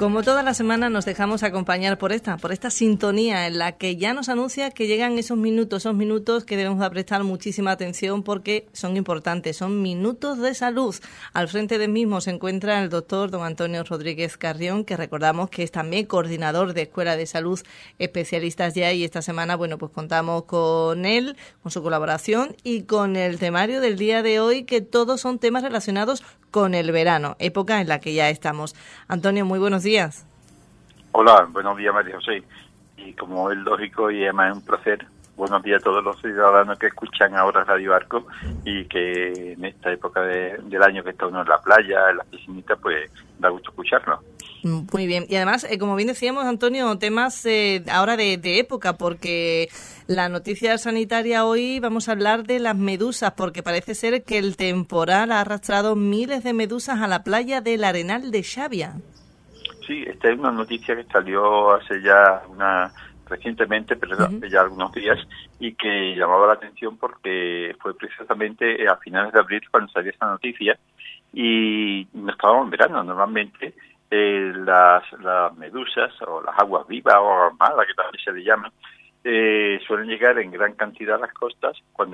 Como toda la semana nos dejamos acompañar por esta sintonía en la que ya nos anuncia que llegan esos minutos que debemos de prestar muchísima atención porque son importantes, son minutos de salud. Al frente del mismo se encuentra el doctor don Antonio Rodríguez Carrión, que recordamos que es también coordinador de Escuela de Salud Especialistas ya, y esta semana, bueno, pues contamos con él, con su colaboración y con el temario del día de hoy, que todos son temas relacionados con el verano, época en la que ya estamos. Antonio, muy buenos días. Hola, buenos días, María José. Y como es lógico y además es un placer, buenos días a todos los ciudadanos que escuchan ahora Radio Arco y que en esta época del año que está uno en la playa, en las piscinitas, pues da gusto escucharlo. Muy bien. Y además, como bien decíamos, Antonio, temas ahora de época, porque la noticia sanitaria hoy vamos a hablar de las medusas, porque parece ser que el temporal ha arrastrado miles de medusas a la playa del Arenal de Xavia. Sí, esta es una noticia que salió hace ya recientemente, pero hace ya algunos días, y que llamaba la atención porque fue precisamente a finales de abril cuando salió esta noticia, y no estábamos en verano. Normalmente las medusas o las aguas vivas o aguas malas, que también se le llaman, suelen llegar en gran cantidad a las costas cuando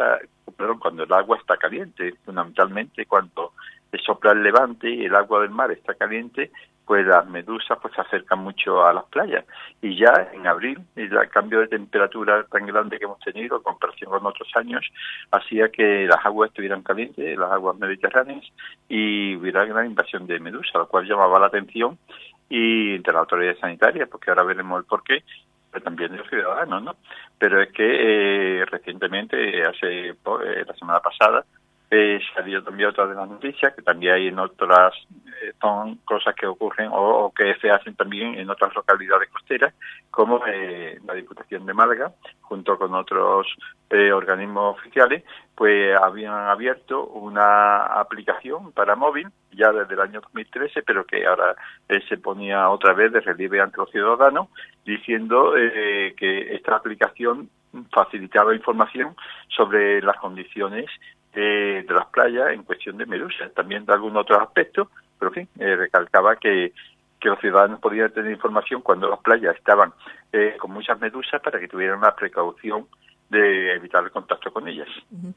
cuando el agua está caliente. Fundamentalmente cuando sopla el levante y el agua del mar está caliente, pues las medusas pues se acercan mucho a las playas. Y ya en abril, el cambio de temperatura tan grande que hemos tenido en comparación con otros años, hacía que las aguas estuvieran calientes, las aguas mediterráneas, y hubiera gran invasión de medusas, lo cual llamaba la atención y entre las autoridades sanitarias, porque ahora veremos el porqué, pero también de los ciudadanos, ¿no? Pero es que recientemente, la semana pasada, salió también otra de las noticias, que también hay en otras, son cosas que ocurren o que se hacen también en otras localidades costeras, como la Diputación de Málaga, junto con otros organismos oficiales, pues habían abierto una aplicación para móvil, ya desde el año 2013, pero que ahora se ponía otra vez de relieve ante los ciudadanos, diciendo que esta aplicación facilitaba información sobre las condiciones de las playas en cuestión de medusas, también de algún otro aspecto, pero en fin, recalcaba que los ciudadanos podían tener información cuando las playas estaban con muchas medusas para que tuvieran la precaución de evitar el contacto con ellas.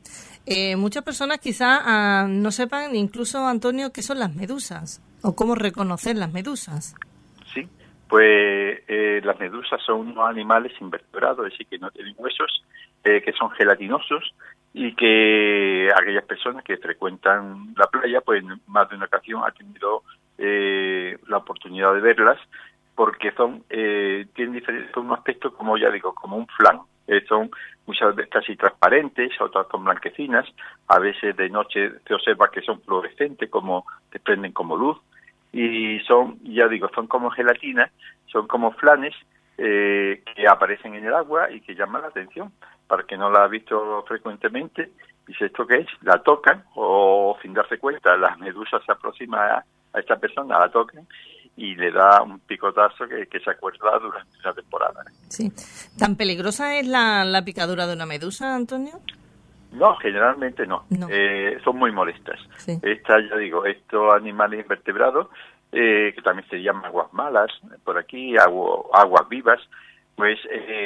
Muchas personas quizá no sepan, incluso, Antonio, qué son las medusas o cómo reconocer las medusas. Sí, pues las medusas son unos animales invertebrados, es decir, que no tienen huesos, que son gelatinosos, y que aquellas personas que frecuentan la playa, pues más de una ocasión ha tenido la oportunidad de verlas, porque tienen un aspecto, como ya digo, como un flan. Son muchas veces casi transparentes, otras son blanquecinas, a veces de noche se observa que son fluorescentes, como desprenden como luz, y son como gelatinas, son como flanes que aparecen en el agua y que llaman la atención. Para que no la ha visto frecuentemente, dice, ¿esto qué es? La tocan, o sin darse cuenta, la medusa se aproxima a esta persona, la tocan y le da un picotazo que se acuerda durante la temporada. Sí. ¿Tan peligrosa es la picadura de una medusa, Antonio? No, generalmente no. Son muy molestas. Sí. Estos animales invertebrados, que también se llaman aguas malas, por aquí, aguas vivas, pues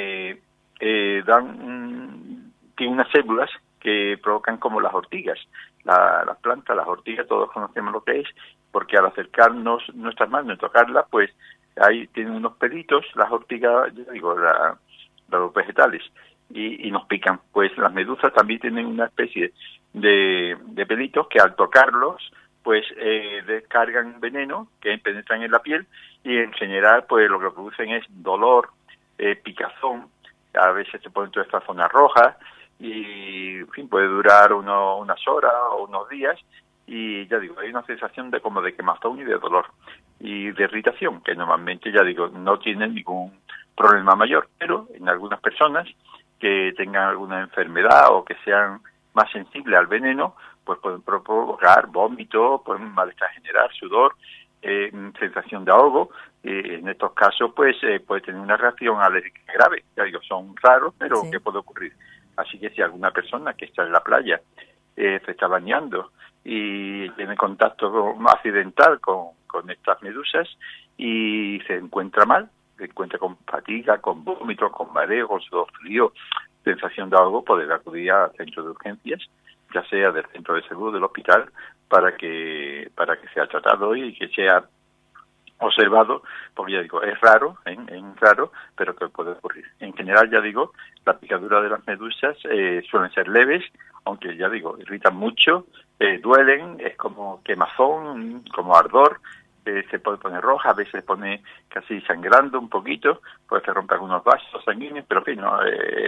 tienen unas células que provocan como las ortigas. Las plantas, las ortigas, todos conocemos lo que es, porque al acercarnos nuestras manos y tocarlas, pues ahí tienen unos pelitos, las ortigas, los vegetales, y nos pican. Pues las medusas también tienen una especie de pelitos que al tocarlos, pues descargan veneno que penetran en la piel, y en general pues lo que producen es dolor, picazón. A veces se ponen toda esta zona roja y, en fin, puede durar unas horas o unos días, y hay una sensación de quemazón y de dolor y de irritación, que normalmente, no tienen ningún problema mayor, pero en algunas personas que tengan alguna enfermedad o que sean más sensibles al veneno, pues pueden provocar vómito, pueden malestar general, sudor, sensación de ahogo. En estos casos pues puede tener una reacción alérgica grave. Son raros, pero sí, que puede ocurrir. Así que si alguna persona que está en la playa se está bañando y tiene contacto accidental con estas medusas, y se encuentra mal, se encuentra con fatiga, con vómitos, con mareo, con sudor frío, sensación de algo, poder acudir al centro de urgencias, ya sea del centro de salud del hospital, para que sea tratado y que sea observado, porque ya digo, es raro, pero que puede ocurrir. En general, ya digo, la picadura de las medusas suelen ser leves, aunque ya digo, irritan mucho, duelen, es como quemazón, como ardor, se puede poner roja, a veces se pone casi sangrando un poquito, puede se romper algunos vasos sanguíneos, pero en fin, no,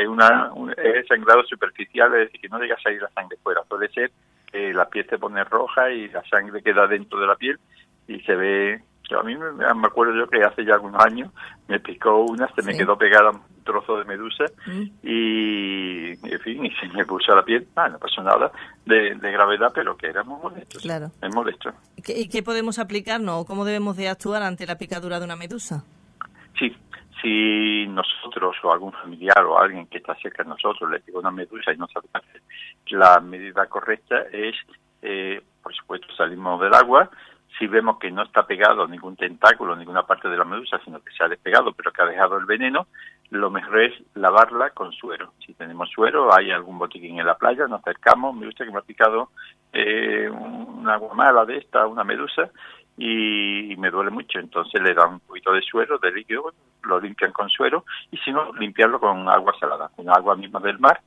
es sangrado superficial, es decir, que no llega a salir la sangre fuera, suele ser que la piel se pone roja y la sangre queda dentro de la piel y se ve. A mí me acuerdo yo que hace ya algunos años me picó una, se me quedó pegada un trozo de medusa y, en fin, y se me puso la piel. No pasó nada de gravedad, pero que era muy molesto. Claro. Es molesto. ¿Y qué podemos aplicarnos o cómo debemos de actuar ante la picadura de una medusa? Sí, si nosotros o algún familiar o alguien que está cerca de nosotros le pica una medusa y no sabe hacer, la medida correcta es, por supuesto, salimos del agua. Si vemos que no está pegado ningún tentáculo, ninguna parte de la medusa, sino que se ha despegado, pero que ha dejado el veneno, lo mejor es lavarla con suero. Si tenemos suero, hay algún botiquín en la playa, nos acercamos, me gusta que me ha picado una agua mala de esta, una medusa, y me duele mucho. Entonces le dan un poquito de suero, de líquido, lo limpian con suero, y si no, limpiarlo con agua salada, con agua misma del mar.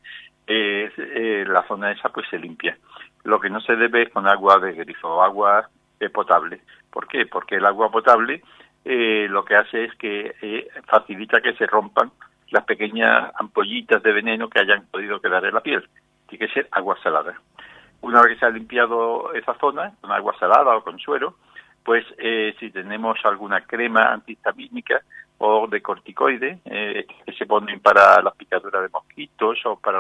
La zona esa pues se limpia. Lo que no se debe es con agua de grifo, agua potable. ¿Por qué? Porque el agua potable lo que hace es que facilita que se rompan las pequeñas ampollitas de veneno que hayan podido quedar en la piel. Tiene que ser agua salada. Una vez que se ha limpiado esa zona con agua salada o con suero, pues si tenemos alguna crema antihistamínica o de corticoide que se ponen para las picaduras de mosquitos o para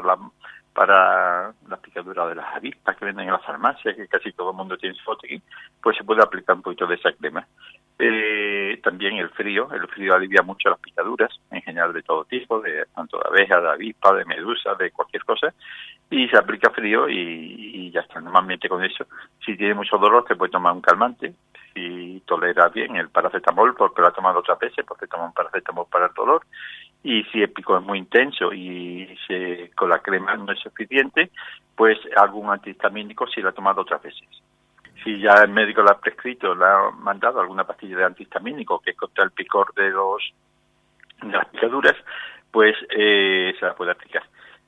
las picaduras de las avispas que venden en la farmacia, que casi todo el mundo tiene su botiquín, pues se puede aplicar un poquito de esa crema. También el frío alivia mucho las picaduras, en general de todo tipo, tanto de abeja, de avispa, de medusa, de cualquier cosa, y se aplica frío y ya está. Normalmente con eso, si tiene mucho dolor, se puede tomar un calmante. Si tolera bien el paracetamol, porque lo ha tomado otras veces, porque toma un paracetamol para el dolor, y si el pico es muy intenso y con la crema no es suficiente, pues algún antihistamínico si lo ha tomado otras veces. Si ya el médico le ha prescrito, le ha mandado alguna pastilla de antihistamínico que es contra el picor de las picaduras, pues se la puede aplicar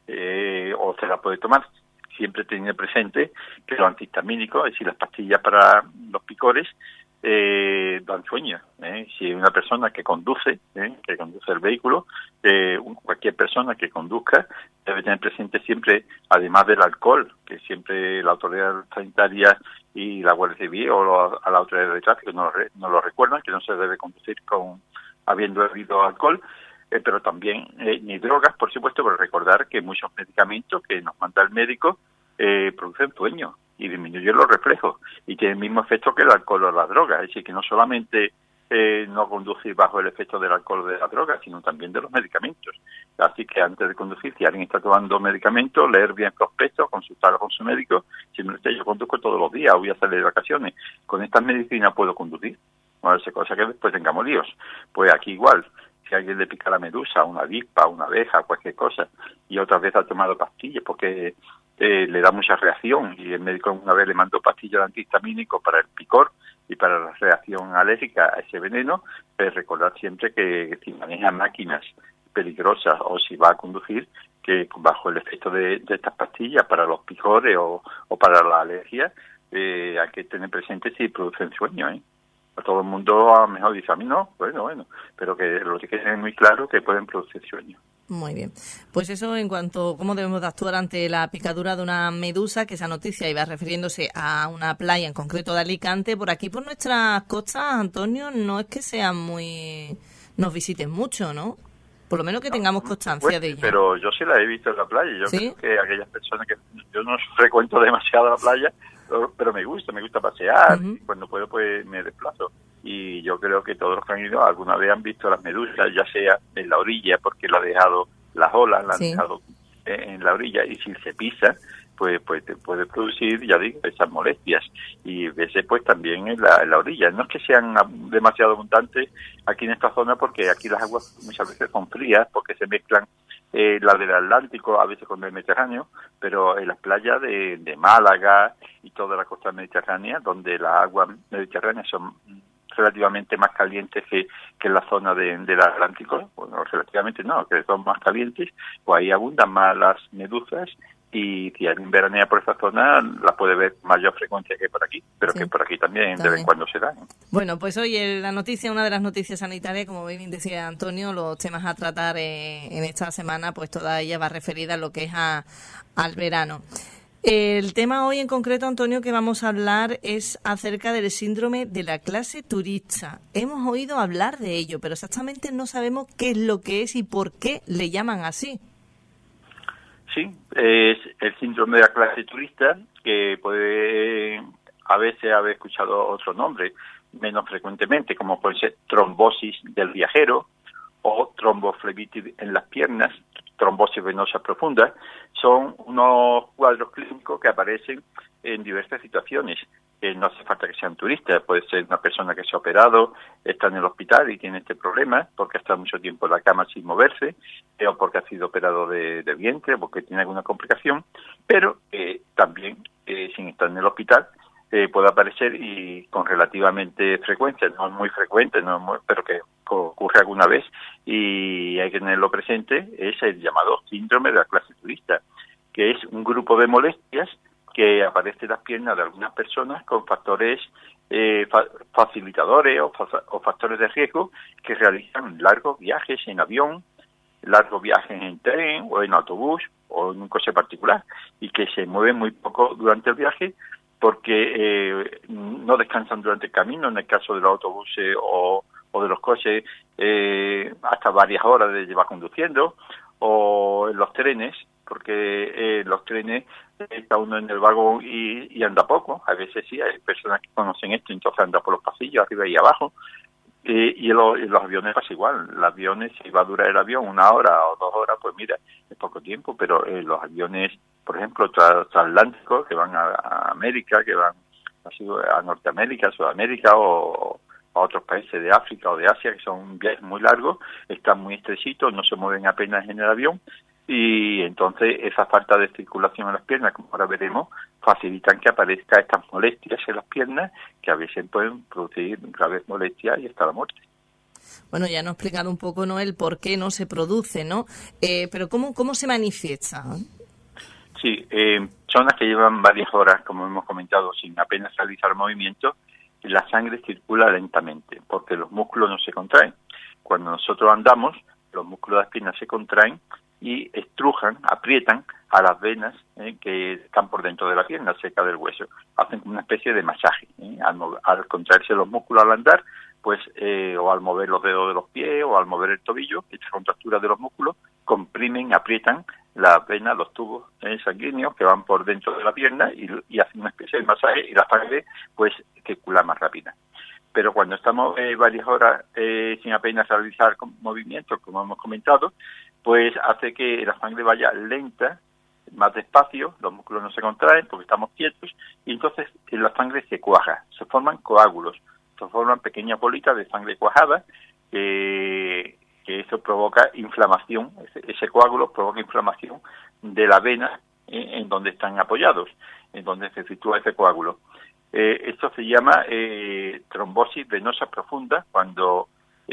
o se la puede tomar. Siempre teniendo presente que los antihistamínicos, es decir, las pastillas para los picores, dan sueño. Si hay una persona que conduce el vehículo, cualquier persona que conduzca debe tener presente siempre, además del alcohol, que siempre la autoridad sanitaria y la Guardia Civil o a la autoridad de tráfico nos lo recuerdan, que no se debe conducir habiendo bebido alcohol, pero también ni drogas, por supuesto, pero recordar que muchos medicamentos que nos manda el médico producen sueño y disminuyen los reflejos y tienen el mismo efecto que el alcohol o la droga, es decir, que no solamente no conducir bajo el efecto del alcohol o de la droga, sino también de los medicamentos. Así que antes de conducir, si alguien está tomando medicamentos, leer bien el prospecto, consultarlo con su médico. Si me dice, yo conduzco todos los días, voy a salir de vacaciones, con estas medicinas puedo conducir, no hace cosa que después tengamos líos. Pues aquí igual, si a alguien le pica la medusa, una avispa, una abeja, cualquier cosa, y otra vez ha tomado pastillas porque le da mucha reacción, y el médico una vez le mandó pastillas de antihistamínico para el picor y para la reacción alérgica a ese veneno, pues recordar siempre que si maneja máquinas peligrosas o si va a conducir, que bajo el efecto de estas pastillas para los picores o para la alergia, hay que tener presente si producen sueño, A todo el mundo a lo mejor dice, a mí no, bueno, pero que lo que tienen muy claro que pueden producir sueño. Muy bien. Pues eso en cuanto a cómo debemos de actuar ante la picadura de una medusa, que esa noticia iba refiriéndose a una playa en concreto de Alicante. Por aquí, por nuestras costas, Antonio, no es que nos visiten mucho, ¿no? Por lo menos que tengamos constancia de ello. Pero yo sí la he visto en la playa. Yo ¿Sí? creo que aquellas personas que yo no frecuento demasiado la playa, pero me gusta pasear. Uh-huh. Y cuando puedo, pues me desplazo. Y yo creo que todos los que han ido alguna vez han visto las medusas, ya sea en la orilla, porque lo ha dejado las olas, la han dejado en la orilla, y si se pisa, pues te puede producir, ya digo, esas molestias. Y veces pues también en la orilla. No es que sean demasiado abundantes aquí en esta zona, porque aquí las aguas muchas veces son frías, porque se mezclan la del Atlántico, a veces con el Mediterráneo, pero en las playas de Málaga y toda la costa mediterránea, donde las aguas mediterráneas son relativamente más calientes que en la zona del Atlántico, bueno, relativamente no, que son más calientes, pues ahí abundan más las medusas, y si alguien veranea por esa zona las puede ver con mayor frecuencia que por aquí, pero sí, que por aquí también de vez en cuando se dan. Bueno, pues hoy una de las noticias sanitarias, como bien decía Antonio, los temas a tratar en esta semana, pues toda ella va referida a lo que es al verano. El tema hoy en concreto, Antonio, que vamos a hablar es acerca del síndrome de la clase turista. Hemos oído hablar de ello, pero exactamente no sabemos qué es lo que es y por qué le llaman así. Sí, es el síndrome de la clase turista, que puede a veces haber escuchado otro nombre menos frecuentemente, como puede ser trombosis del viajero o tromboflebitis en las piernas, trombosis venosa profunda. Son unos cuadros clínicos que aparecen en diversas situaciones. No hace falta que sean turistas, puede ser una persona que se ha operado, está en el hospital y tiene este problema porque ha estado mucho tiempo en la cama sin moverse, o porque ha sido operado de vientre, o porque tiene alguna complicación, pero también sin estar en el hospital puede aparecer, y con relativamente frecuencia, no es muy frecuente, pero que ocurre alguna vez y hay que tenerlo presente, es el llamado síndrome de la clase turista, que es un grupo de molestias que aparece en las piernas de algunas personas con factores facilitadores o factores de riesgo, que realizan largos viajes en avión, largos viajes en tren o en autobús o en un coche particular, y que se mueven muy poco durante el viaje porque no descansan durante el camino, en el caso de los autobuses o de los coches, hasta varias horas de llevar conduciendo, o en los trenes, porque los trenes está uno en el vagón y anda poco. A veces sí, hay personas que conocen esto, entonces anda por los pasillos, arriba y abajo. Y en los aviones pasa igual. Los aviones, si va a durar el avión 1 hora o 2 horas, pues mira, es poco tiempo, pero los aviones, por ejemplo, transatlánticos, que van a América, que van a Norteamérica, Sudamérica o a otros países de África o de Asia, que son viajes muy largos, están muy estrechitos, no se mueven apenas en el avión, y entonces esa falta de circulación en las piernas, como ahora veremos, facilitan que aparezcan estas molestias en las piernas, que a veces pueden producir graves molestias y hasta la muerte. Bueno, ya nos ha explicado un poco, ¿no?, el por qué no se produce, ¿no? Pero ¿cómo se manifiesta? Sí, son las que llevan varias horas, como hemos comentado, sin apenas realizar movimiento, y la sangre circula lentamente, porque los músculos no se contraen. Cuando nosotros andamos, los músculos de las piernas se contraen y estrujan, aprietan a las venas que están por dentro de la pierna, cerca del hueso. Hacen una especie de masaje. Al contraerse los músculos al andar, pues o al mover los dedos de los pies o al mover el tobillo, esta contractura de los músculos, comprimen, aprietan las venas, los tubos sanguíneos que van por dentro de la pierna y hacen una especie de masaje, y la sangre pues circula más rápida. Pero cuando estamos varias horas sin apenas realizar movimientos, como hemos comentado, pues hace que la sangre vaya lenta, más despacio, los músculos no se contraen porque estamos quietos, y entonces la sangre se cuaja, se forman coágulos, se forman pequeñas bolitas de sangre cuajada, que eso provoca inflamación, ese coágulo provoca inflamación de la vena en donde están apoyados, en donde se sitúa ese coágulo. Esto se llama trombosis venosa profunda. Cuando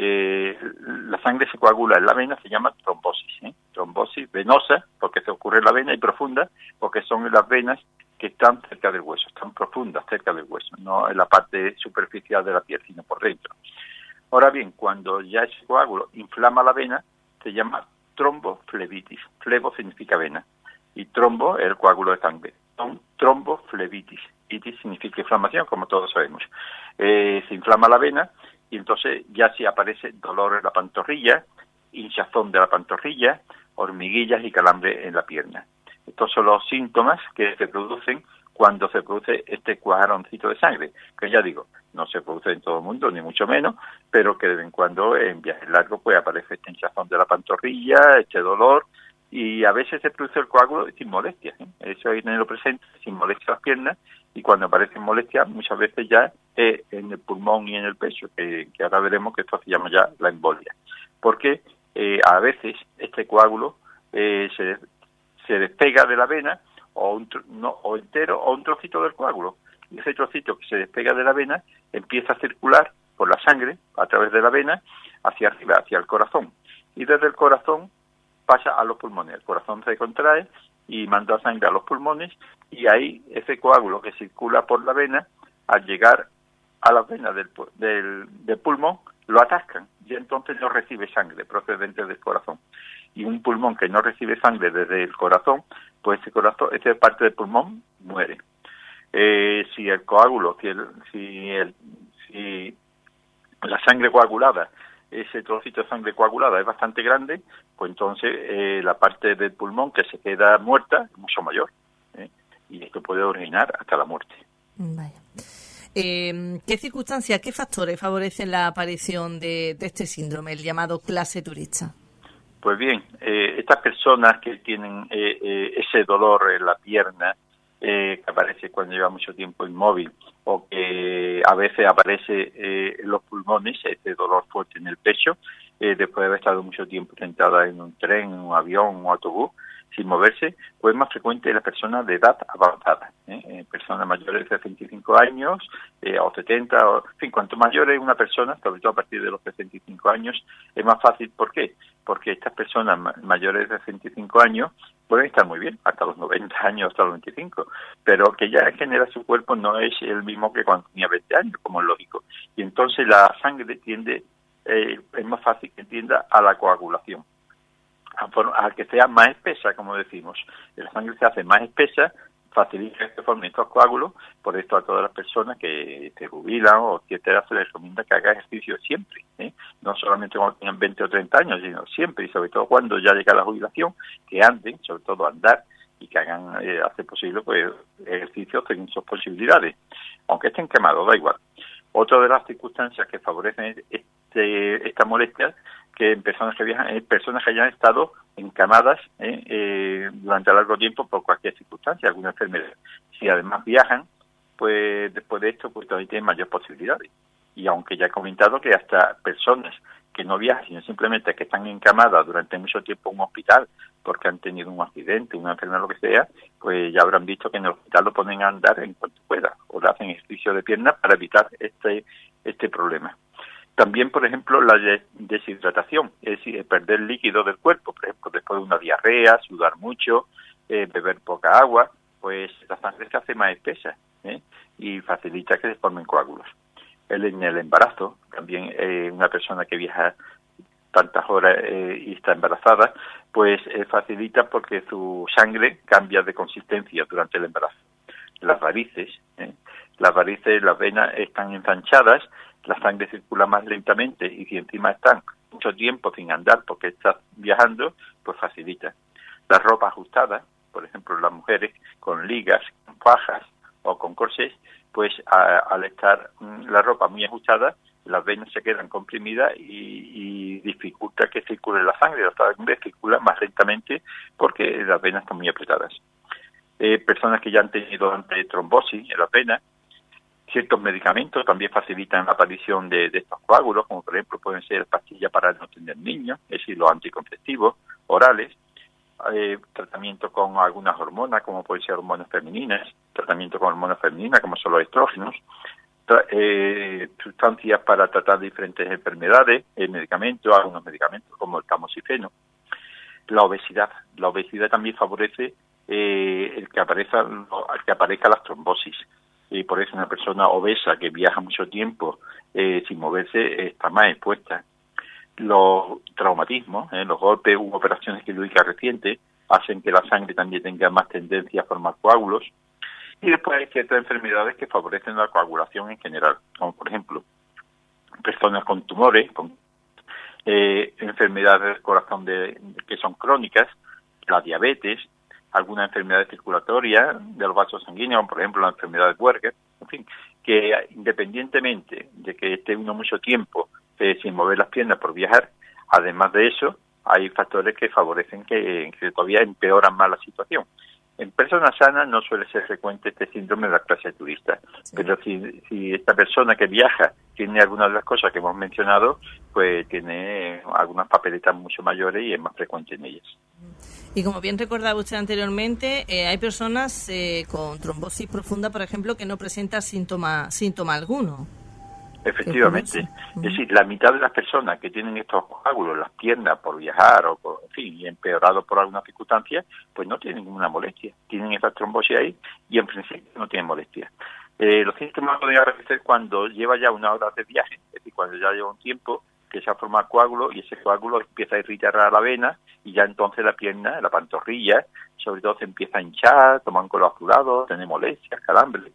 la sangre se coagula en la vena, se llama trombosis. Trombosis venosa, porque se ocurre en la vena, y profunda, porque son las venas que están cerca del hueso, están profundas cerca del hueso, no en la parte superficial de la piel, sino por dentro. Ahora bien, cuando ya ese coágulo inflama la vena, se llama tromboflebitis. Flebo significa vena, y trombo es el coágulo de sangre. Son tromboflebitis. Itis significa inflamación, como todos sabemos. Se inflama la vena, y entonces ya sí aparece dolor en la pantorrilla, hinchazón de la pantorrilla, hormiguillas y calambre en la pierna. Estos son los síntomas que se producen cuando se produce este cuajaroncito de sangre, que ya digo, no se produce en todo el mundo, ni mucho menos, pero que de vez en cuando en viajes largos pues aparece esta hinchazón de la pantorrilla, este dolor, y a veces se produce el coágulo sin molestias, ¿eh? Eso hay que tenerlo presente, sin molestias las piernas, y cuando aparecen molestias muchas veces ya en el pulmón y en el pecho, que ahora veremos que esto se llama ya la embolia. Porque a veces este coágulo se despega de la vena, o entero, o un trocito del coágulo. Y ese trocito que se despega de la vena empieza a circular por la sangre, a través de la vena, hacia arriba, hacia el corazón. Y desde el corazón pasa a los pulmones. El corazón se contrae y manda sangre a los pulmones, y ahí ese coágulo que circula por la vena, al llegar a las venas del pulmón, lo atascan, y entonces no recibe sangre procedente del corazón. Y un pulmón que no recibe sangre desde el corazón, pues esa parte del pulmón muere. Si el coágulo, si la sangre coagulada, ese trocito de sangre coagulada es bastante grande, pues entonces la parte del pulmón que se queda muerta es mucho mayor, y esto puede originar hasta la muerte. Vaya. ¿Qué circunstancias, qué factores favorecen la aparición de este síndrome, el llamado clase turista? Pues bien, estas personas que tienen ese dolor en la pierna, que aparece cuando lleva mucho tiempo inmóvil, o que a veces aparece en los pulmones, este dolor fuerte en el pecho, después de haber estado mucho tiempo sentada en un tren, en un avión, un autobús, sin moverse, pues es más frecuente en las personas de edad avanzada, personas mayores de 65 años, o 70, en fin, cuanto mayor es una persona, sobre todo a partir de los 65 años, es más fácil. ¿Por qué? Porque estas personas mayores de 65 años pueden estar muy bien, hasta los 90 años, hasta los 25, pero que ya en general su cuerpo no es el mismo que cuando tenía 20 años, como es lógico. Y entonces la sangre tiende, es más fácil que tienda a la coagulación, a que sea más espesa, como decimos. La sangre se hace más espesa, facilita que se formen estos coágulos. Por esto a todas las personas que se jubilan o etcétera se les recomienda que haga ejercicio siempre, no solamente cuando tengan 20 o 30 años, sino siempre, y sobre todo cuando ya llega la jubilación, que anden, sobre todo andar, y que hagan, hacer posible, pues, ejercicios según sus posibilidades, aunque estén quemados, da igual. Otra de las circunstancias que favorecen esta molestia, que en personas que viajan, personas que hayan estado encamadas durante largo tiempo por cualquier circunstancia, alguna enfermedad. Si además viajan, pues después de esto, pues también tienen mayores posibilidades. Y aunque ya he comentado que hasta personas que no viajan, sino simplemente que están encamadas durante mucho tiempo en un hospital porque han tenido un accidente, una enfermedad, lo que sea, pues ya habrán visto que en el hospital lo ponen a andar en cuanto pueda, o le hacen ejercicio de piernas para evitar este problema. También, por ejemplo, la deshidratación, es decir, perder líquido del cuerpo, por ejemplo, después de una diarrea, sudar mucho, beber poca agua, pues la sangre se hace más espesa, y facilita que se formen coágulos. En el embarazo, también una persona que viaja tantas horas y está embarazada, pues facilita porque su sangre cambia de consistencia durante el embarazo. Las varices, las venas están ensanchadas, la sangre circula más lentamente, y si encima están mucho tiempo sin andar porque estás viajando, pues facilita. Las ropas ajustadas, por ejemplo, las mujeres con ligas, con fajas o con corsés, pues al estar la ropa muy ajustada, las venas se quedan comprimidas y dificulta que circule la sangre. La sangre circula más lentamente porque las venas están muy apretadas. Personas que ya han tenido antes trombosis en las venas, ciertos medicamentos también facilitan la aparición de estos coágulos, como por ejemplo pueden ser pastillas para no tener niños, es decir, los anticonceptivos orales, tratamiento con algunas hormonas, como pueden ser hormonas femeninas, tratamiento con hormonas femeninas, como son los estrógenos, sustancias para tratar diferentes enfermedades, algunos medicamentos como el tamoxifeno. La obesidad también favorece el que aparezca las trombosis. Y por eso una persona obesa que viaja mucho tiempo sin moverse está más expuesta. Los traumatismos, los golpes u operaciones quirúrgicas recientes hacen que la sangre también tenga más tendencia a formar coágulos. Y después hay ciertas enfermedades que favorecen la coagulación en general, como por ejemplo personas con tumores, con enfermedades del corazón que son crónicas, la diabetes, algunas enfermedades circulatorias de los vasos sanguíneos, como por ejemplo la enfermedad de Buerger, en fin, que independientemente de que esté uno mucho tiempo sin mover las piernas por viajar, además de eso, hay factores que favorecen que todavía empeoran más la situación. En personas sanas no suele ser frecuente este síndrome de la clase turista, pero si esta persona que viaja tiene algunas de las cosas que hemos mencionado, pues tiene algunas papeletas mucho mayores y es más frecuente en ellas. Y como bien recordaba usted anteriormente, hay personas con trombosis profunda, por ejemplo, que no presentan síntoma alguno. Efectivamente. Es decir, la mitad de las personas que tienen estos coágulos en las piernas por viajar o por, en fin, y empeorado por alguna circunstancia, pues no tienen ninguna molestia. Tienen esa trombosis ahí y en principio no tienen molestia. Los síntomas podrían aparecer cuando lleva ya una hora de viaje, es decir, cuando ya lleva un tiempo que se ha formado coágulo y ese coágulo empieza a irritar a la vena y ya entonces la pierna, la pantorrilla, sobre todo se empieza a hinchar, toma un color azulado, tiene molestias, calambres.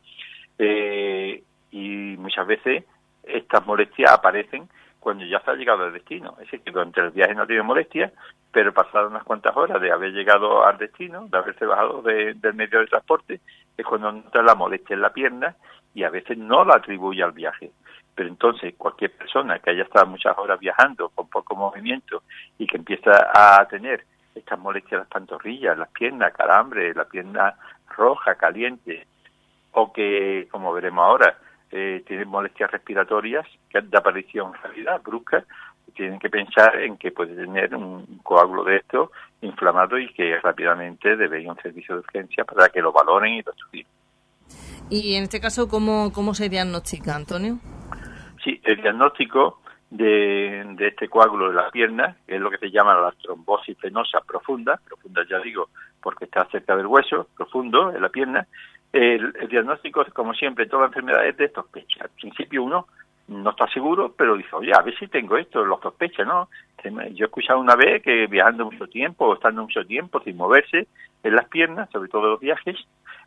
Y muchas veces estas molestias aparecen cuando ya se ha llegado al destino. Es decir, que durante el viaje no tiene molestias, pero pasadas unas cuantas horas de haber llegado al destino, de haberse bajado del medio de transporte, es cuando nota la molestia en la pierna y a veces no la atribuye al viaje. Pero entonces cualquier persona que haya estado muchas horas viajando con poco movimiento y que empieza a tener estas molestias en las pantorrillas, las piernas, calambre, la pierna roja, caliente, o que, como veremos ahora, tienen molestias respiratorias de aparición en realidad brusca, tienen que pensar en que puede tener un coágulo de esto inflamado y que rápidamente debe ir a un servicio de urgencia para que lo valoren y lo estudien. Y en este caso, ¿cómo se diagnostica, Antonio? Sí, el diagnóstico de este coágulo de la pierna, que es lo que se llama la trombosis venosa profunda ya digo, porque está cerca del hueso, profundo, en la pierna. El diagnóstico, como siempre, toda enfermedad es de sospecha. Al principio uno no está seguro, pero dice, oye, a ver si tengo esto, lo sospecha, ¿no? Yo he escuchado una vez que viajando mucho tiempo o estando mucho tiempo sin moverse en las piernas, sobre todo los viajes,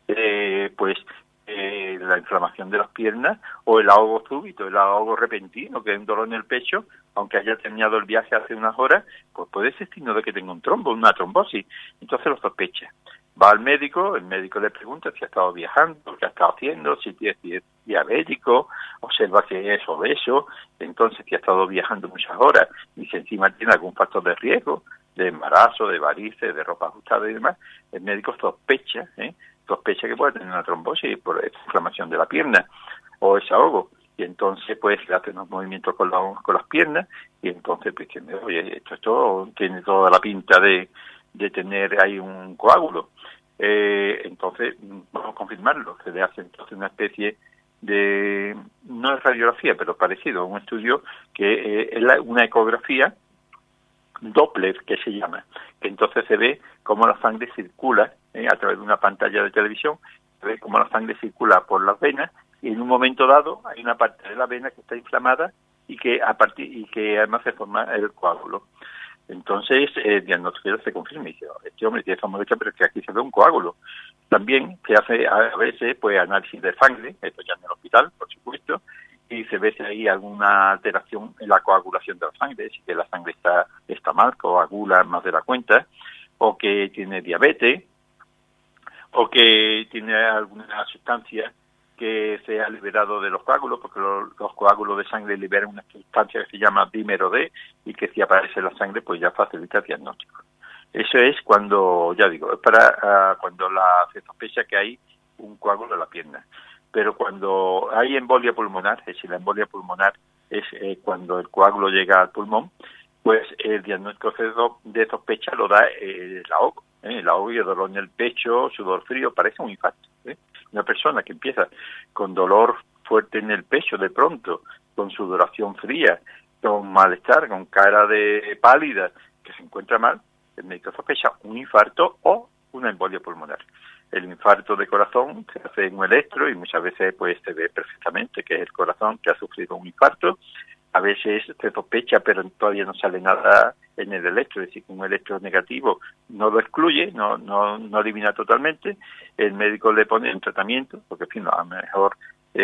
la inflamación de las piernas o el ahogo súbito, el ahogo repentino, que es un dolor en el pecho, aunque haya terminado el viaje hace unas horas, pues puede ser signo de que tenga un trombo, una trombosis. Entonces lo sospecha. Va al médico, el médico le pregunta si ha estado viajando, qué ha estado haciendo, si es diabético, observa que es obeso, entonces si ha estado viajando muchas horas y si encima tiene algún factor de riesgo, de embarazo, de varices, de ropa ajustada y demás, el médico sospecha que puede tener una trombosis por esa inflamación de la pierna o ese ahogo. Y entonces pues le hace unos movimientos con las piernas y entonces pues dice, oye, esto tiene toda la pinta de tener ahí un coágulo. Entonces vamos a confirmarlo. Se le hace entonces una especie de, no es radiografía, pero parecido a un estudio que es una ecografía Doppler, que se llama, que entonces se ve cómo la sangre circula a través de una pantalla de televisión, se ve cómo la sangre circula por las venas y en un momento dado hay una parte de la vena que está inflamada y que además se forma el coágulo. Entonces el diagnóstico se confirma y dice, este hombre tiene esa molestia, pero es que aquí se ve un coágulo. También se hace a veces pues análisis de sangre, esto ya en el hospital, por supuesto, y se ve si hay alguna alteración en la coagulación de la sangre, si que la sangre está mal, coagula más de la cuenta, o que tiene diabetes, o que tiene alguna sustancia que se ha liberado de los coágulos, porque los coágulos de sangre liberan una sustancia que se llama dímero D y que si aparece en la sangre pues ya facilita el diagnóstico. Eso es cuando, ya digo, es para cuando se sospecha que hay un coágulo en la pierna. Pero cuando hay embolia pulmonar, es decir, la embolia pulmonar es cuando el coágulo llega al pulmón, pues el diagnóstico de sospecha lo da el ahogo. El ahogo y el dolor en el pecho, sudor frío, parece un infarto. Una persona que empieza con dolor fuerte en el pecho de pronto, con sudoración fría, con malestar, con cara de pálida, que se encuentra mal, el médico sospecha un infarto o una embolia pulmonar. El infarto de corazón se hace en un electro y muchas veces pues se ve perfectamente que es el corazón que ha sufrido un infarto. A veces se sospecha, pero todavía no sale nada en el electro, es decir, que un electro negativo no lo excluye, no elimina totalmente. El médico le pone un tratamiento, porque en fin, a lo mejor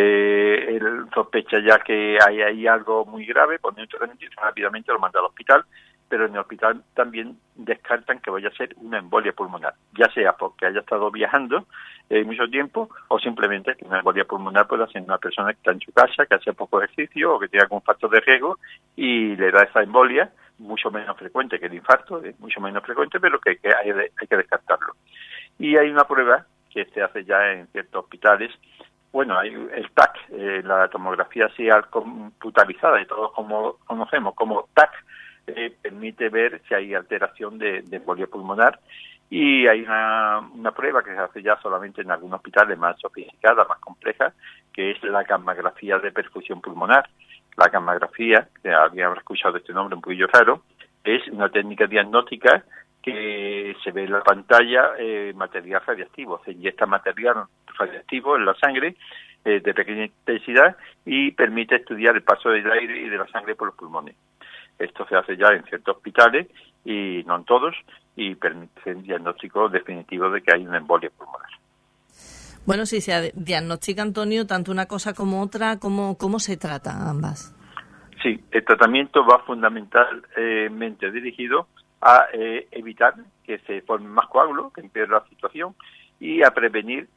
él sospecha ya que hay ahí algo muy grave, pone un tratamiento y rápidamente lo manda al hospital, pero en el hospital también descartan que vaya a ser una embolia pulmonar, ya sea porque haya estado viajando mucho tiempo o simplemente que una embolia pulmonar puede ser una persona que está en su casa, que hace poco ejercicio o que tiene algún factor de riesgo y le da esa embolia mucho menos frecuente que el infarto, es mucho menos frecuente, pero que hay que descartarlo. Y hay una prueba que se hace ya en ciertos hospitales. Bueno, hay el TAC, la tomografía axial computarizada, y todos como conocemos como TAC, permite ver si hay alteración de embolia pulmonar, y hay una prueba que se hace ya solamente en algunos hospitales más sofisticada, más compleja, que es la gammagrafía de perfusión pulmonar. La gammagrafía, que alguien habrá escuchado este nombre un poquillo raro, es una técnica diagnóstica que se ve en la pantalla material radiactivo. Se inyecta material radiactivo en la sangre de pequeña intensidad y permite estudiar el paso del aire y de la sangre por los pulmones. Esto se hace ya en ciertos hospitales, y no en todos, y permite un diagnóstico definitivo de que hay una embolia pulmonar. Bueno, si se diagnostica, Antonio, tanto una cosa como otra, ¿cómo se trata ambas? Sí, el tratamiento va fundamentalmente dirigido a evitar que se formen más coágulos, que empeore la situación, y a prevenir,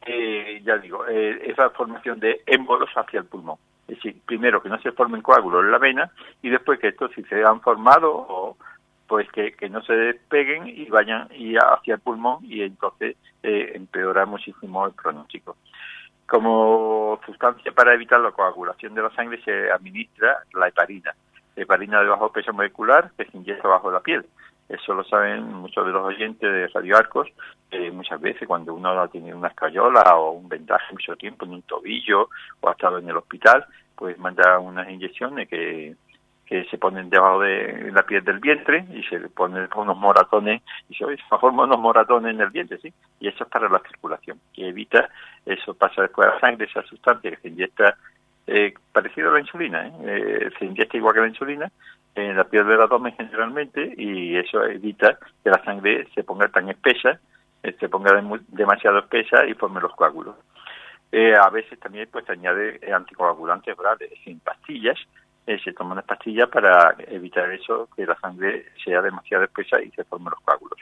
esa formación de émbolos hacia el pulmón. Es decir, primero que no se formen coágulos en la vena, y después que estos, si se han formado, pues que no se despeguen y vayan hacia el pulmón, y entonces empeora muchísimo el pronóstico. Como sustancia para evitar la coagulación de la sangre se administra la heparina de bajo peso molecular, que se inyecta bajo la piel. Eso lo saben muchos de los oyentes de Radio Arcos. Muchas veces cuando uno ha tenido una escayola o un vendaje mucho tiempo en un tobillo, o ha estado en el hospital, pues manda unas inyecciones que se ponen debajo de la piel del vientre, y se le ponen unos moratones, y se forman unos moratones en el vientre, ¿sí? Y eso es para la circulación, que evita eso pasa después a la sangre, esa sustancia que se inyecta, parecido a la insulina, se inyecta igual que la insulina, en la piel del abdomen generalmente, y eso evita que la sangre se ponga tan espesa, se ponga demasiado espesa y forme los coágulos. A veces también pues se añade anticoagulantes orales, sin pastillas. Se toman unas pastillas para evitar eso, que la sangre sea demasiado espesa y se formen los coágulos.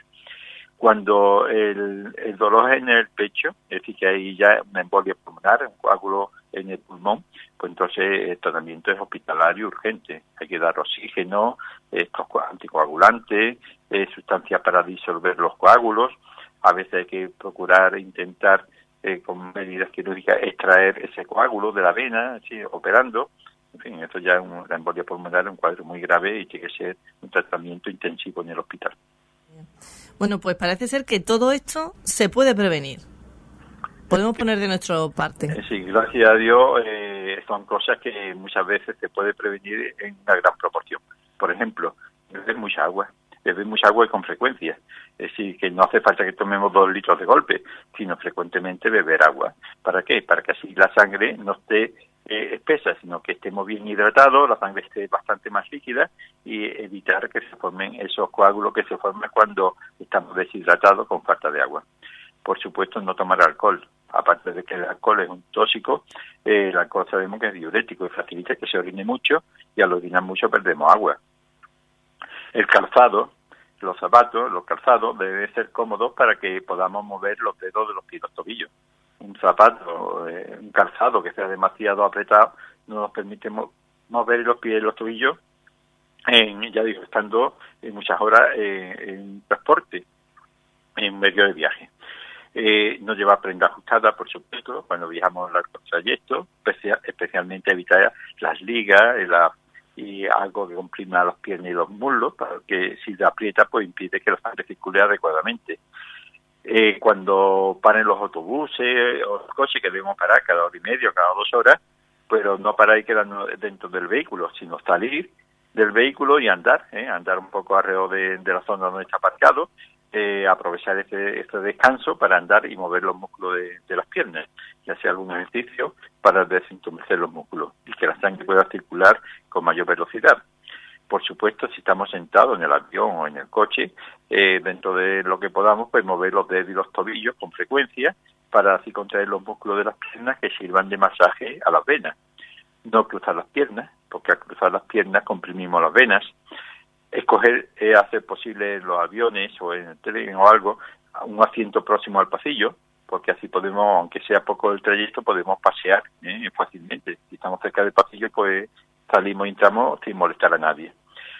Cuando el dolor es en el pecho, es decir, que hay ya una embolia pulmonar, un coágulo en el pulmón, pues entonces el tratamiento es hospitalario urgente. Hay que dar oxígeno, estos anticoagulantes, sustancias para disolver los coágulos. A veces hay que procurar intentar con medidas quirúrgicas extraer ese coágulo de la vena, ¿sí?, operando. En fin, esto ya es una embolia pulmonar, un cuadro muy grave, y tiene que ser un tratamiento intensivo en el hospital. Bueno, pues parece ser que todo esto se puede prevenir. Podemos poner de nuestra parte. Sí, gracias a Dios, son cosas que muchas veces se puede prevenir en una gran proporción. Por ejemplo, beber mucha agua y con frecuencia. Es decir, que no hace falta que tomemos 2 litros de golpe, sino frecuentemente beber agua. ¿Para qué? Para que así la sangre no esté espesa, sino que estemos bien hidratados, la sangre esté bastante más líquida, y evitar que se formen esos coágulos que se forman cuando estamos deshidratados con falta de agua. Por supuesto, no tomar alcohol. Aparte de que el alcohol es un tóxico, el alcohol sabemos que es diurético y facilita que se orine mucho, y al orinar mucho perdemos agua. El calzado, los zapatos, los calzados deben ser cómodos para que podamos mover los dedos de los pies y los tobillos. Un zapato, un calzado que sea demasiado apretado no nos permite mover los pies y los tobillos, estando muchas horas en transporte, en medio de viaje. No llevar prenda ajustada, por supuesto, cuando viajamos largos trayectos, especialmente evitar las ligas y algo que comprima las piernas y los muslos, para que si la aprieta, pues impide que la sangre circule adecuadamente. Cuando paren los autobuses o los coches, que debemos parar cada hora y media, cada 2 horas, pero no parar y quedarnos dentro del vehículo, sino salir del vehículo y andar un poco alrededor de la zona donde está aparcado, aprovechar este descanso para andar y mover los músculos de las piernas, y hacer algún ejercicio para desentumecer los músculos y que la sangre pueda circular con mayor velocidad. Por supuesto, si estamos sentados en el avión o en el coche, dentro de lo que podamos, pues mover los dedos y los tobillos con frecuencia, para así contraer los músculos de las piernas que sirvan de masaje a las venas. No cruzar las piernas, porque al cruzar las piernas comprimimos las venas. Escoger, hacer posible en los aviones o en el tren o algo, un asiento próximo al pasillo, porque así podemos, aunque sea poco el trayecto, podemos pasear fácilmente. Si estamos cerca del pasillo, pues salimos y entramos sin molestar a nadie.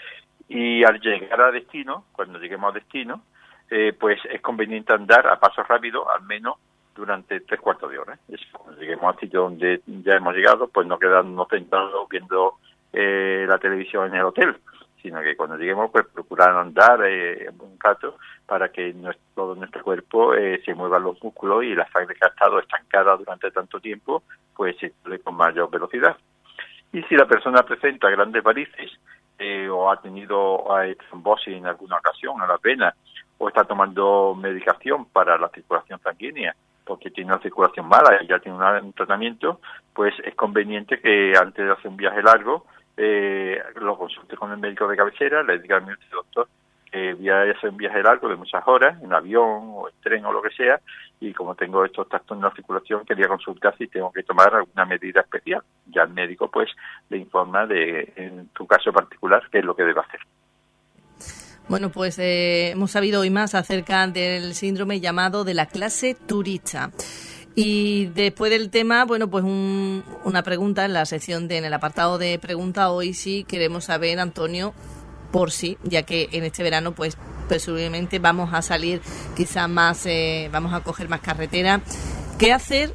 y al llegar a destino, cuando lleguemos a destino, pues es conveniente andar a paso rápido, al menos durante 3/4 de hora. Cuando lleguemos al sitio donde ya hemos llegado, pues no quedarnos sentados viendo la televisión en el hotel, sino que cuando lleguemos, pues procurar andar un rato para que todo nuestro cuerpo se muevan los músculos y la sangre que ha estado estancada durante tanto tiempo, pues se circule con mayor velocidad. Y si la persona presenta grandes varices o ha tenido trombosis en alguna ocasión en las venas o está tomando medicación para la circulación sanguínea porque tiene una circulación mala y ya tiene un tratamiento, pues es conveniente que antes de hacer un viaje largo lo consulte con el médico de cabecera, le diga al doctor que voy a hacer un viaje largo de muchas horas, en avión o en tren o lo que sea, y como tengo estos trastornos de la circulación, quería consultar si tengo que tomar alguna medida especial. Ya el médico pues le informa en tu caso particular, qué es lo que debe hacer. Bueno, pues hemos sabido hoy más acerca del síndrome llamado de la clase turista. Y después del tema, bueno, pues una pregunta en la sección en el apartado de pregunta. Hoy sí queremos saber, Antonio, por sí, ya que en este verano, pues presumiblemente vamos a salir quizás más, vamos a coger más carretera. ¿Qué hacer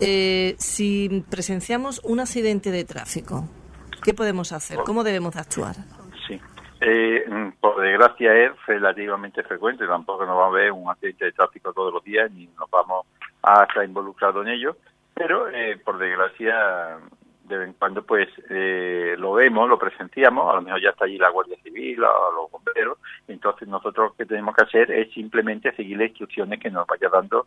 si presenciamos un accidente de tráfico? ¿Qué podemos hacer? ¿Cómo debemos de actuar? Sí. Por desgracia es relativamente frecuente, tampoco nos va a ver un accidente de tráfico todos los días ni nos vamos a estar involucrados en ello, pero por desgracia de vez en cuando pues lo vemos, lo presenciamos, a lo mejor ya está allí la Guardia Civil o los bomberos, entonces nosotros lo que tenemos que hacer es simplemente seguir las instrucciones que nos vaya dando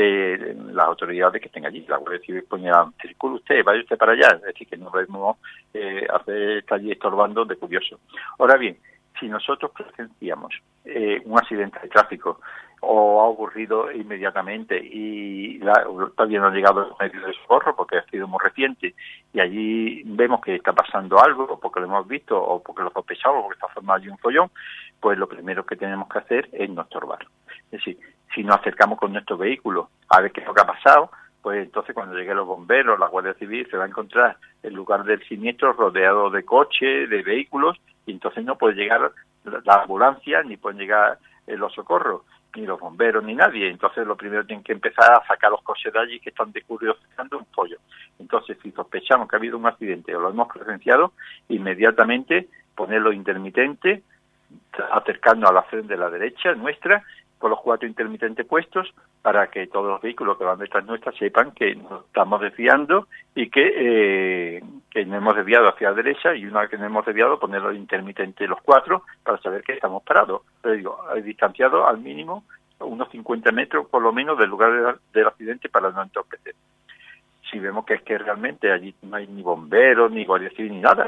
las autoridades que estén allí. La Guardia Civil ponía, circule usted, vaya usted para allá, es decir, que no debemos estar allí estorbando de curioso. Ahora bien, si nosotros presenciamos un accidente de tráfico o ha ocurrido inmediatamente y todavía no ha llegado el medio de socorro porque ha sido muy reciente y allí vemos que está pasando algo porque lo hemos visto o porque lo sospechamos porque está formado allí un follón, pues lo primero que tenemos que hacer es no estorbar. Es decir, si nos acercamos con nuestro vehículo a ver qué es lo que ha pasado, pues entonces cuando lleguen los bomberos, la Guardia Civil, se va a encontrar el lugar del siniestro rodeado de coches, de vehículos, y entonces no puede llegar la ambulancia, ni pueden llegar los socorros, ni los bomberos, ni nadie. Entonces lo primero tienen que empezar a sacar los coches de allí que están descubriendo un pollo. Entonces si sospechamos que ha habido un accidente o lo hemos presenciado, inmediatamente ponerlo intermitente, acercarnos a la frente de la derecha nuestra, con los 4 intermitentes puestos, para que todos los vehículos que van detrás nuestra sepan que nos estamos desviando y que no hemos desviado hacia la derecha, y una vez que no hemos desviado, poner los intermitentes los 4 para saber que estamos parados. Pero digo, distanciado al mínimo unos 50 metros por lo menos del lugar del accidente para no entorpecer. Si vemos que es que realmente allí no hay ni bomberos, ni guardia civil, ni nada,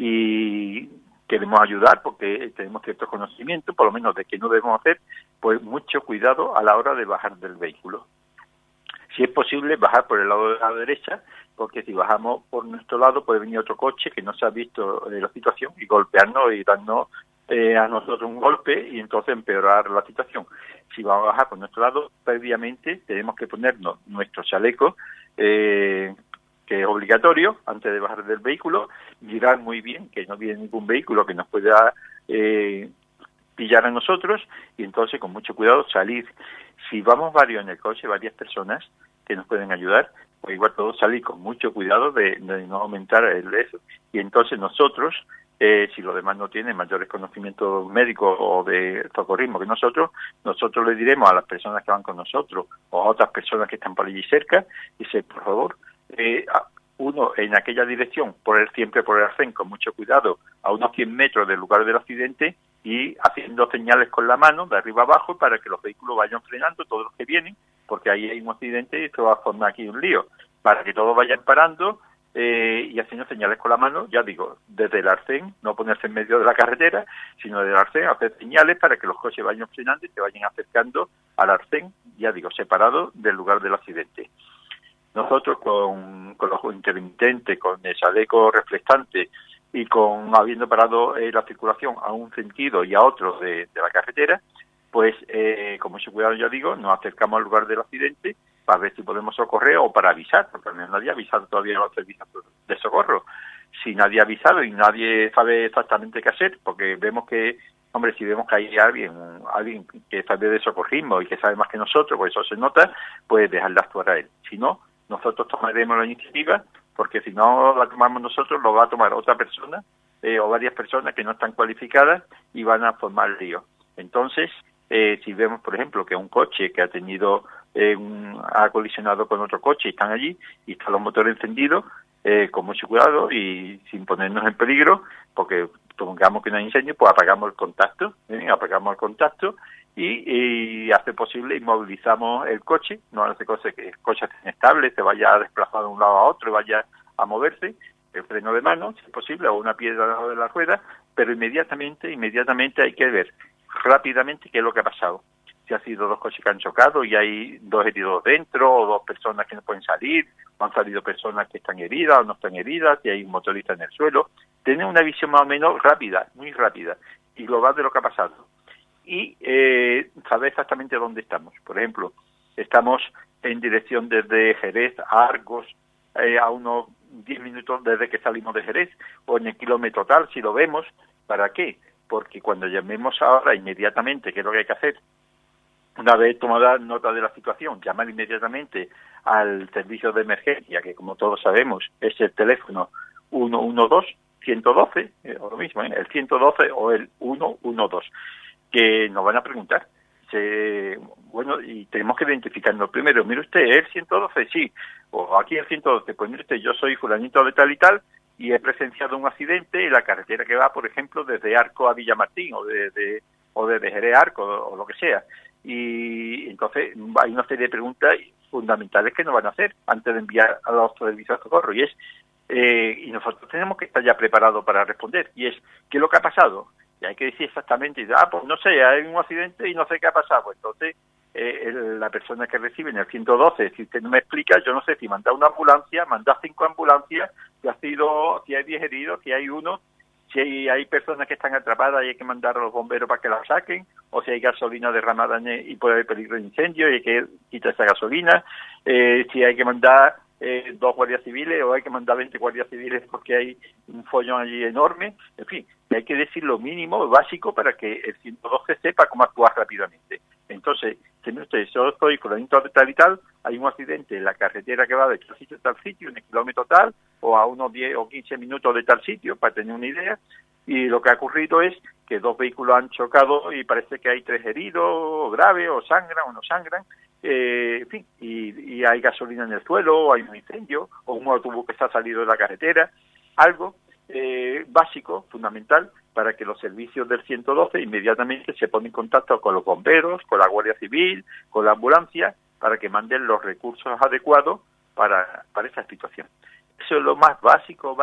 y queremos ayudar porque tenemos cierto conocimiento, por lo menos de qué no debemos hacer, pues mucho cuidado a la hora de bajar del vehículo. Si es posible, bajar por el lado de la derecha, porque si bajamos por nuestro lado puede venir otro coche que no se ha visto la situación y golpearnos y darnos a nosotros un golpe y entonces empeorar la situación. Si vamos a bajar por nuestro lado, previamente tenemos que ponernos nuestro chaleco, que es obligatorio antes de bajar del vehículo, mirar muy bien que no viene ningún vehículo que nos pueda pillar a nosotros, y entonces con mucho cuidado salir. Si vamos varios en el coche, varias personas que nos pueden ayudar, pues igual todos salir con mucho cuidado de no aumentar el eso. Y entonces nosotros, si los demás no tienen mayores conocimientos médicos o de socorrismo que nosotros le diremos a las personas que van con nosotros o a otras personas que están por allí cerca, dice, por favor, uno en aquella dirección, siempre por el arcén, con mucho cuidado, a unos 100 metros del lugar del accidente, y haciendo señales con la mano de arriba abajo para que los vehículos vayan frenando, todos los que vienen, porque ahí hay un accidente y esto va a formar aquí un lío, para que todos vayan parando y haciendo señales con la mano, ya digo, desde el arcén, no ponerse en medio de la carretera, sino desde el arcén, hacer señales para que los coches vayan frenando y se vayan acercando al arcén, ya digo, separado del lugar del accidente. Nosotros con los intermitentes, con el chaleco reflectante y con habiendo parado la circulación a un sentido y a otro de la carretera, pues con mucho cuidado, ya digo, nos acercamos al lugar del accidente para ver si podemos socorrer o para avisar, porque no nadie ha avisado todavía a los servicios de socorro. si nadie ha avisado y nadie sabe exactamente qué hacer, porque vemos que, hombre, si vemos que hay alguien que sabe de socorrismo y que sabe más que nosotros, pues eso se nota, pues dejarle actuar a él. Si no, nosotros tomaremos la iniciativa, porque si no la tomamos nosotros, lo va a tomar otra persona o varias personas que no están cualificadas y van a formar lío. Entonces, si vemos, por ejemplo, que un coche que ha tenido ha colisionado con otro coche y están allí y están los motores encendidos, con mucho cuidado y sin ponernos en peligro, porque supongamos que no hay incendio, pues apagamos el contacto y hace posible inmovilizamos el coche, no hace cosa que el coche esté inestable, se vaya a desplazar de un lado a otro y vaya a moverse, el freno de mano, si es posible, o una piedra debajo de la rueda, pero inmediatamente hay que ver rápidamente qué es lo que ha pasado. Si ha sido dos coches que han chocado y hay dos heridos dentro, o dos personas que no pueden salir, o han salido personas que están heridas o no están heridas, si hay un motorista en el suelo. Tener una visión más o menos rápida, muy rápida, y global de lo que ha pasado. Y saber exactamente dónde estamos. Por ejemplo, estamos en dirección desde Jerez a Argos, a unos 10 minutos desde que salimos de Jerez, o en el kilómetro tal, si lo vemos. ¿Para qué? Porque cuando llamemos ahora inmediatamente, ¿qué es lo que hay que hacer? Una vez tomada nota de la situación, llamar inmediatamente al servicio de emergencia, que como todos sabemos es el teléfono 112, 112, o lo mismo, el 112 o el 112, que nos van a preguntar. Bueno, y tenemos que identificarnos primero. Mire usted, ¿el 112? Sí. O aquí el 112, pues mire usted, yo soy fulanito de tal y tal, y he presenciado un accidente en la carretera que va, por ejemplo, desde Arco a Villamartín, o desde Jerez a Arco, o lo que sea. Y entonces hay una serie de preguntas fundamentales que nos van a hacer antes de enviar a los servicios de socorro, y y nosotros tenemos que estar ya preparados para responder, y es, ¿qué es lo que ha pasado? Y hay que decir exactamente, pues no sé, hay un accidente y no sé qué ha pasado. Pues entonces, la persona que recibe en el 112, si usted no me explica, yo no sé si manda una ambulancia, manda 5 ambulancias, si hay 10 heridos, si hay uno, si hay personas que están atrapadas y hay que mandar a los bomberos para que la saquen, o si hay gasolina derramada y puede haber peligro de incendio y hay que quitar esa gasolina, si hay que mandar 2 guardias civiles o hay que mandar 20 guardias civiles porque hay un follón allí enorme. En fin, hay que decir lo mínimo, básico, para que el 112 sepa cómo actuar rápidamente. Entonces, tiene usted, yo estoy fulanito de tal y tal, hay un accidente en la carretera que va de tal sitio a tal sitio, en el kilómetro tal, o a unos 10 o 15 minutos de tal sitio, para tener una idea, y lo que ha ocurrido es que 2 vehículos han chocado y parece que hay 3 heridos, graves, o sangran o no sangran, en fin, y hay gasolina en el suelo, o hay un incendio, o un autobús que está salido de la carretera, algo básico, fundamental, para que los servicios del 112 inmediatamente se ponen en contacto con los bomberos, con la Guardia Civil, con la ambulancia, para que manden los recursos adecuados para esa situación. Eso es lo más básico,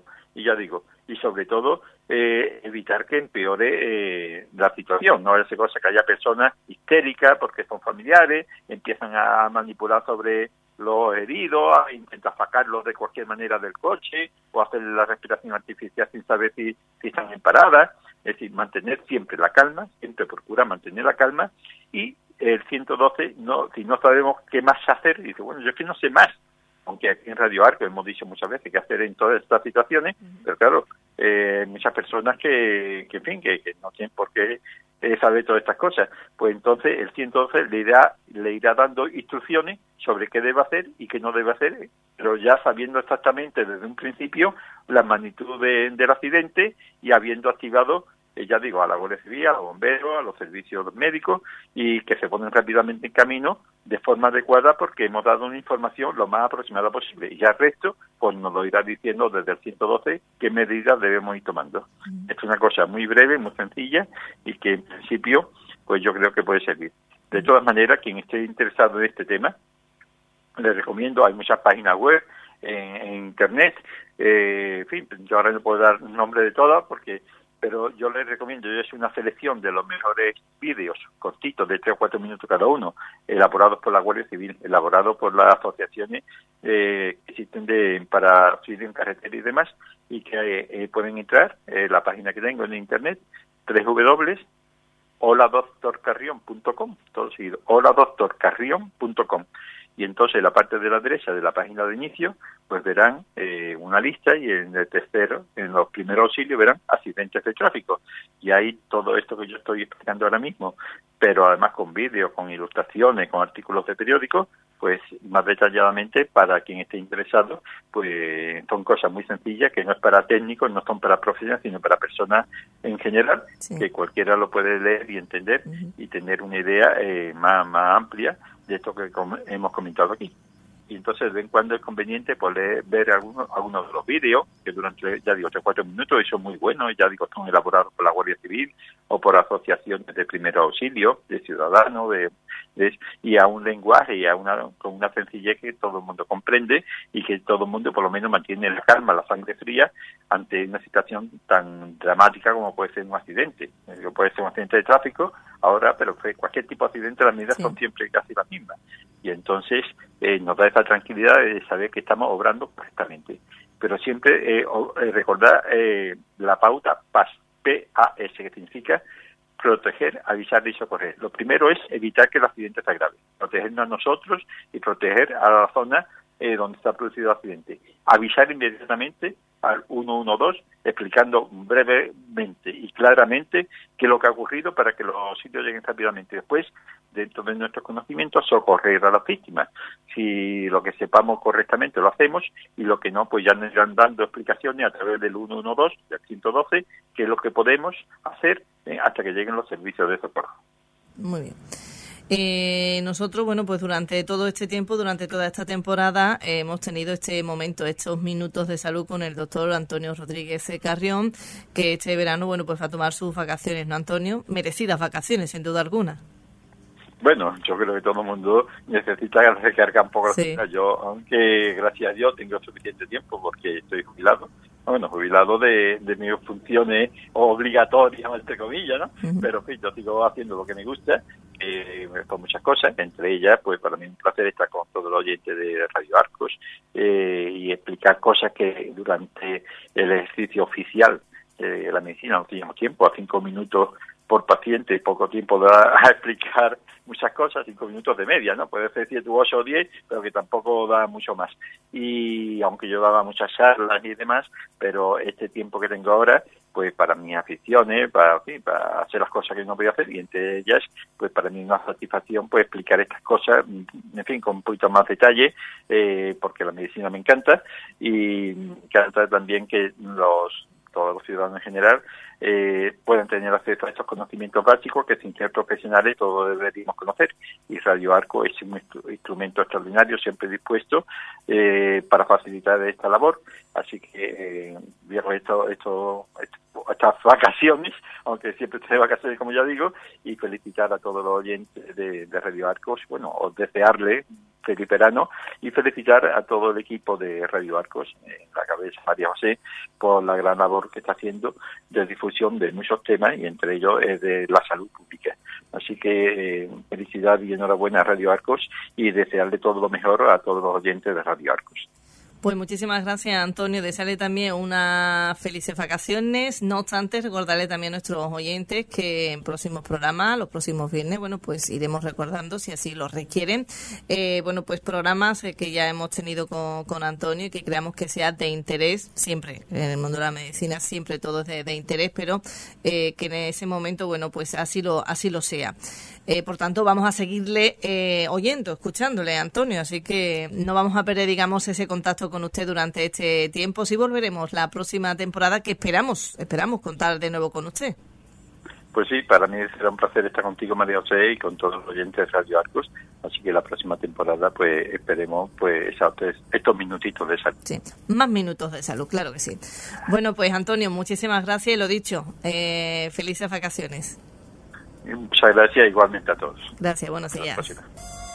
y ya digo, y sobre todo evitar que empeore la situación. No es cosa que haya personas histéricas porque son familiares, empiezan a manipular sobre los heridos, a intentar sacarlos de cualquier manera del coche, o hacer la respiración artificial sin saber si están en parada. Es decir, mantener siempre la calma, siempre procura mantener la calma, y el 112, si no sabemos qué más hacer, dice, bueno, yo es que no sé más, aunque aquí en Radio Arco hemos dicho muchas veces qué hacer en todas estas situaciones, pero claro, muchas personas que no tienen por qué saber todas estas cosas. Pues entonces el 112 le irá dando instrucciones sobre qué debe hacer y qué no debe hacer, pero ya sabiendo exactamente desde un principio la magnitud del accidente y habiendo activado, ya digo, a la Guardia Civil, a los bomberos, a los servicios médicos, y que se ponen rápidamente en camino de forma adecuada, porque hemos dado una información lo más aproximada posible, y ya el resto pues nos lo irá diciendo desde el 112 qué medidas debemos ir tomando. Es una cosa muy breve, muy sencilla, y que en principio pues yo creo que puede servir. De todas maneras, quien esté interesado en este tema, les recomiendo, hay muchas páginas web en internet, en fin, yo ahora no puedo dar nombre de todas, pero yo les recomiendo, yo he hecho una selección de los mejores vídeos cortitos de 3 o 4 minutos cada uno, elaborados por la Guardia Civil, elaborados por las asociaciones que existen para suicidio en carretera y demás, y que pueden entrar en la página que tengo en internet, www.holadoctorcarrion.com, todo seguido, holadoctorcarrion.com, y entonces en la parte de la derecha de la página de inicio pues verán una lista, y en el tercero, en los primeros auxilios, verán accidentes de tráfico, y ahí todo esto que yo estoy explicando ahora mismo, pero además con vídeos, con ilustraciones, con artículos de periódicos, pues más detalladamente para quien esté interesado, pues son cosas muy sencillas que no es para técnicos, no son para profesionales, sino para personas en general, sí, que cualquiera lo puede leer y entender y tener una idea más amplia de esto que hemos comentado aquí. Y entonces de vez en cuando es conveniente poder ver algunos de los vídeos, que durante, ya digo, 3 o 4 minutos, y son muy buenos, ya digo, son elaborados por la Guardia Civil o por asociaciones de primeros auxilios, de ciudadanos, y a un lenguaje y con una sencillez que todo el mundo comprende, y que todo el mundo por lo menos mantiene la calma, la sangre fría ante una situación tan dramática como puede ser un accidente. Puede ser un accidente de tráfico ahora, pero cualquier tipo de accidente, las medidas son siempre casi las mismas. Y entonces nos da esa tranquilidad de saber que estamos obrando correctamente. Pero siempre recordar la pauta PAS, P-A-S, que significa proteger, avisar y socorrer. Lo primero es evitar que el accidente sea grave, protegernos a nosotros y proteger a la zona donde está producido el accidente. Avisar inmediatamente al 112, explicando brevemente y claramente qué es lo que ha ocurrido para que los auxilios lleguen rápidamente. Después, dentro de nuestros conocimientos, socorrer a las víctimas. Si lo que sepamos correctamente lo hacemos, y lo que no, pues ya nos irán dando explicaciones a través del 112, del 112, qué es lo que podemos hacer hasta que lleguen los servicios de socorro. Muy bien. Nosotros, bueno, pues durante todo este tiempo, durante toda esta temporada, hemos tenido este momento, estos minutos de salud con el doctor Antonio Rodríguez Carrión, que este verano, bueno, pues va a tomar sus vacaciones, ¿no, Antonio? Merecidas vacaciones, sin duda alguna. Bueno, yo creo que todo el mundo necesita recargar un poco la vida. Yo, aunque gracias a Dios tengo suficiente tiempo porque estoy jubilado, jubilado de mis funciones obligatorias, entre comillas, ¿no? Pero en fin, yo sigo haciendo lo que me gusta, con muchas cosas, entre ellas, pues para mí es un placer estar con todos los oyentes de Radio Arcos y explicar cosas que durante el ejercicio oficial de la medicina no teníamos tiempo, a 5 minutos por paciente, y poco tiempo da a explicar muchas cosas, 5 minutos de media, ¿no? Puede ser 7, 8 o 10, pero que tampoco da mucho más. Y aunque yo daba muchas charlas y demás, pero este tiempo que tengo ahora, pues para mis aficiones, para hacer las cosas que no voy a hacer, y entre ellas, pues para mí es una satisfacción pues explicar estas cosas, en fin, con un poquito más detalle, porque la medicina me encanta, y me encanta también que todos los ciudadanos en general pueden tener acceso a estos conocimientos básicos que sin ser profesionales todos deberíamos conocer, y Radio Arco es un instrumento extraordinario, siempre dispuesto para facilitar esta labor. Así que viejo estas vacaciones, aunque siempre estoy de vacaciones, como ya digo, y felicitar a todos los oyentes de Radio Arcos, o desearle feliz verano, y felicitar a todo el equipo de Radio Arcos, en la cabeza María José, por la gran labor que está haciendo de difusión de muchos temas, y entre ellos de la salud pública. Así que felicidad y enhorabuena a Radio Arcos, y desearle todo lo mejor a todos los oyentes de Radio Arcos. Pues muchísimas gracias, Antonio. Desearle también unas felices vacaciones. No obstante, recordarle también a nuestros oyentes que en próximos programas, los próximos viernes, bueno, pues iremos recordando, si así lo requieren, pues programas que ya hemos tenido con Antonio, y que creamos que sea de interés, siempre en el mundo de la medicina, siempre todo es de interés, pero que en ese momento, bueno, pues así lo sea. Por tanto, vamos a seguirle escuchándole, Antonio, así que no vamos a perder, digamos, ese contacto con usted durante este tiempo. Sí volveremos la próxima temporada, que esperamos contar de nuevo con usted. Pues sí, para mí será un placer estar contigo, María José, y con todos los oyentes de Radio Arcos. Así que la próxima temporada, pues esperemos estos minutitos de salud. Sí, más minutos de salud, claro que sí. Bueno, pues Antonio, muchísimas gracias, y lo dicho, felices vacaciones. Muchas gracias, igualmente a todos. Gracias, buenos días.